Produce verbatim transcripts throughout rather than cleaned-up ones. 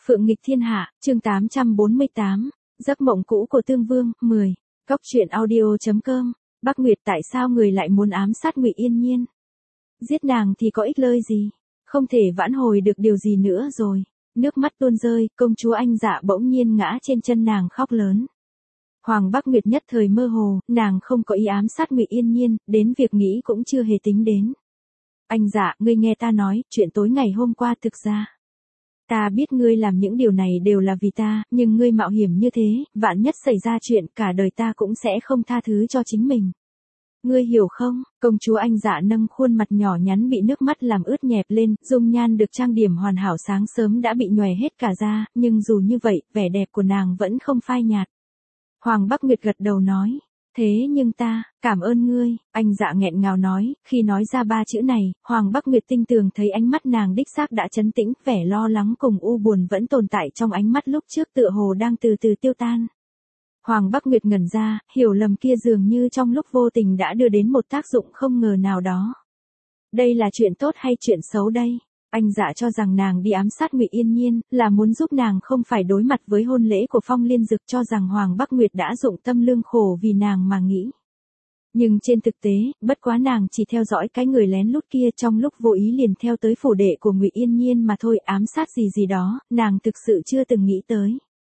Phượng nghịch thiên hạ, chương tám trăm bốn mươi tám, giấc mộng cũ của Tương Vương, mười. Cốc truyện audio.com, Bắc Nguyệt tại sao người lại muốn ám sát Ngụy Yên Nhiên? Giết nàng thì có ích lợi gì? Không thể vãn hồi được điều gì nữa rồi. Nước mắt tuôn rơi, công chúa Anh Dạ bỗng nhiên ngã trên chân nàng khóc lớn. Hoàng Bắc Nguyệt nhất thời mơ hồ, nàng không có ý ám sát Ngụy Yên Nhiên, đến việc nghĩ cũng chưa hề tính đến. Anh Dạ, ngươi nghe ta nói, chuyện tối ngày hôm qua thực ra. Ta biết ngươi làm những điều này đều là vì ta, nhưng ngươi mạo hiểm như thế, vạn nhất xảy ra chuyện cả đời ta cũng sẽ không tha thứ cho chính mình. Ngươi hiểu không? Công chúa Anh Dạ nâng khuôn mặt nhỏ nhắn bị nước mắt làm ướt nhẹp lên, dung nhan được trang điểm hoàn hảo sáng sớm đã bị nhòe hết cả ra, nhưng dù như vậy, vẻ đẹp của nàng vẫn không phai nhạt. Hoàng Bắc Nguyệt gật đầu nói. Thế nhưng ta, cảm ơn ngươi, Anh Dạ nghẹn ngào nói, khi nói ra ba chữ này, Hoàng Bắc Nguyệt tinh tường thấy ánh mắt nàng đích xác đã trấn tĩnh, vẻ lo lắng cùng u buồn vẫn tồn tại trong ánh mắt lúc trước tựa hồ đang từ từ tiêu tan. Hoàng Bắc Nguyệt ngẩn ra, hiểu lầm kia dường như trong lúc vô tình đã đưa đến một tác dụng không ngờ nào đó. Đây là chuyện tốt hay chuyện xấu đây? Anh Dạ cho rằng nàng đi ám sát Ngụy Yên Nhiên, là muốn giúp nàng không phải đối mặt với hôn lễ của Phong Liên Dực, cho rằng Hoàng Bắc Nguyệt đã dụng tâm lương khổ vì nàng mà nghĩ. Nhưng trên thực tế, bất quá nàng chỉ theo dõi cái người lén lút kia trong lúc vô ý liền theo tới phủ đệ của Ngụy Yên Nhiên mà thôi, ám sát gì gì đó, nàng thực sự chưa từng nghĩ tới.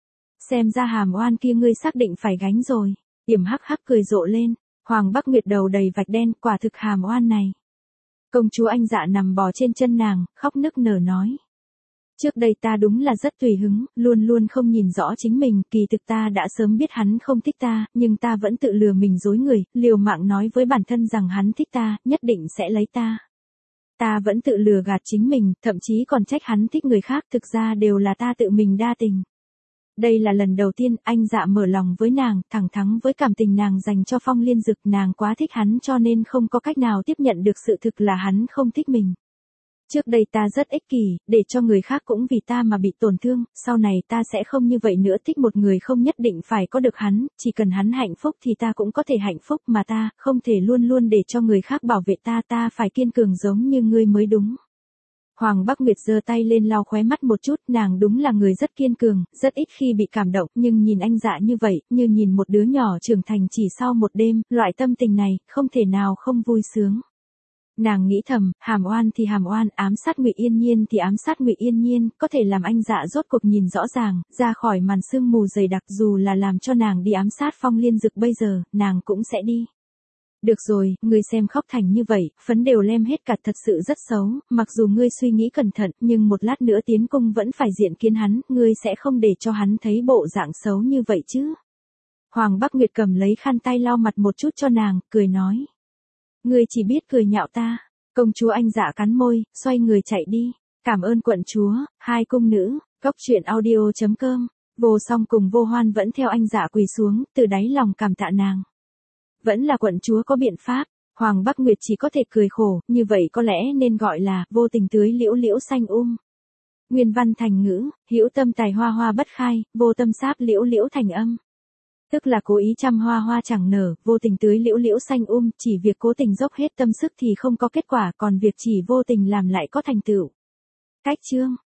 Xem ra hàm oan kia ngươi xác định phải gánh rồi. Yểm hắc hắc cười rộ lên, Hoàng Bắc Nguyệt đầu đầy vạch đen, quả thực hàm oan này. Công chúa Anh Dạ nằm bò trên chân nàng, khóc nức nở nói. Trước đây ta đúng là rất tùy hứng, luôn luôn không nhìn rõ chính mình, kỳ thực ta đã sớm biết hắn không thích ta, nhưng ta vẫn tự lừa mình dối người, liều mạng nói với bản thân rằng hắn thích ta, nhất định sẽ lấy ta. Ta vẫn tự lừa gạt chính mình, thậm chí còn trách hắn thích người khác, thực ra đều là ta tự mình đa tình. Đây là lần đầu tiên Anh Dạ mở lòng với nàng, thẳng thắn với cảm tình nàng dành cho Phong Liên Dực, nàng quá thích hắn cho nên không có cách nào tiếp nhận được sự thực là hắn không thích mình. Trước đây ta rất ích kỷ, để cho người khác cũng vì ta mà bị tổn thương, sau này ta sẽ không như vậy nữa, thích một người không nhất định phải có được hắn, chỉ cần hắn hạnh phúc thì ta cũng có thể hạnh phúc, mà ta không thể luôn luôn để cho người khác bảo vệ ta, ta phải kiên cường giống như ngươi mới đúng. Hoàng Bắc Nguyệt giơ tay lên lau khóe mắt một chút, nàng đúng là người rất kiên cường, rất ít khi bị cảm động, nhưng nhìn Anh Dạ như vậy, như nhìn một đứa nhỏ trưởng thành chỉ sau một đêm, loại tâm tình này, không thể nào không vui sướng. Nàng nghĩ thầm, hàm oan thì hàm oan, ám sát Ngụy Yên Nhiên thì ám sát Ngụy Yên Nhiên, có thể làm Anh Dạ rốt cuộc nhìn rõ ràng, ra khỏi màn sương mù dày đặc, dù là làm cho nàng đi ám sát Phong Liên Dực bây giờ, nàng cũng sẽ đi. Được rồi, ngươi xem khóc thành như vậy, phấn đều lem hết cả, thật sự rất xấu, mặc dù ngươi suy nghĩ cẩn thận, nhưng một lát nữa tiến cung vẫn phải diện kiến hắn, ngươi sẽ không để cho hắn thấy bộ dạng xấu như vậy chứ. Hoàng Bắc Nguyệt cầm lấy khăn tay lau mặt một chút cho nàng, cười nói. Ngươi chỉ biết cười nhạo ta. Công chúa Anh Dạ cắn môi, xoay người chạy đi. Cảm ơn quận chúa, hai cung nữ, cốc truyện audio.com, Vô Song cùng Vô Hoan vẫn theo Anh Dạ quỳ xuống, từ đáy lòng cảm tạ nàng. Vẫn là quận chúa có biện pháp, Hoàng Bắc Nguyệt chỉ có thể cười khổ, như vậy có lẽ nên gọi là vô tình tưới liễu liễu xanh um. Nguyên văn thành ngữ, hữu tâm tài hoa hoa bất khai, vô tâm sáp liễu liễu thành âm. Tức là cố ý chăm hoa hoa chẳng nở, vô tình tưới liễu liễu xanh um, chỉ việc cố tình dốc hết tâm sức thì không có kết quả, còn việc chỉ vô tình làm lại có thành tựu. Cách chương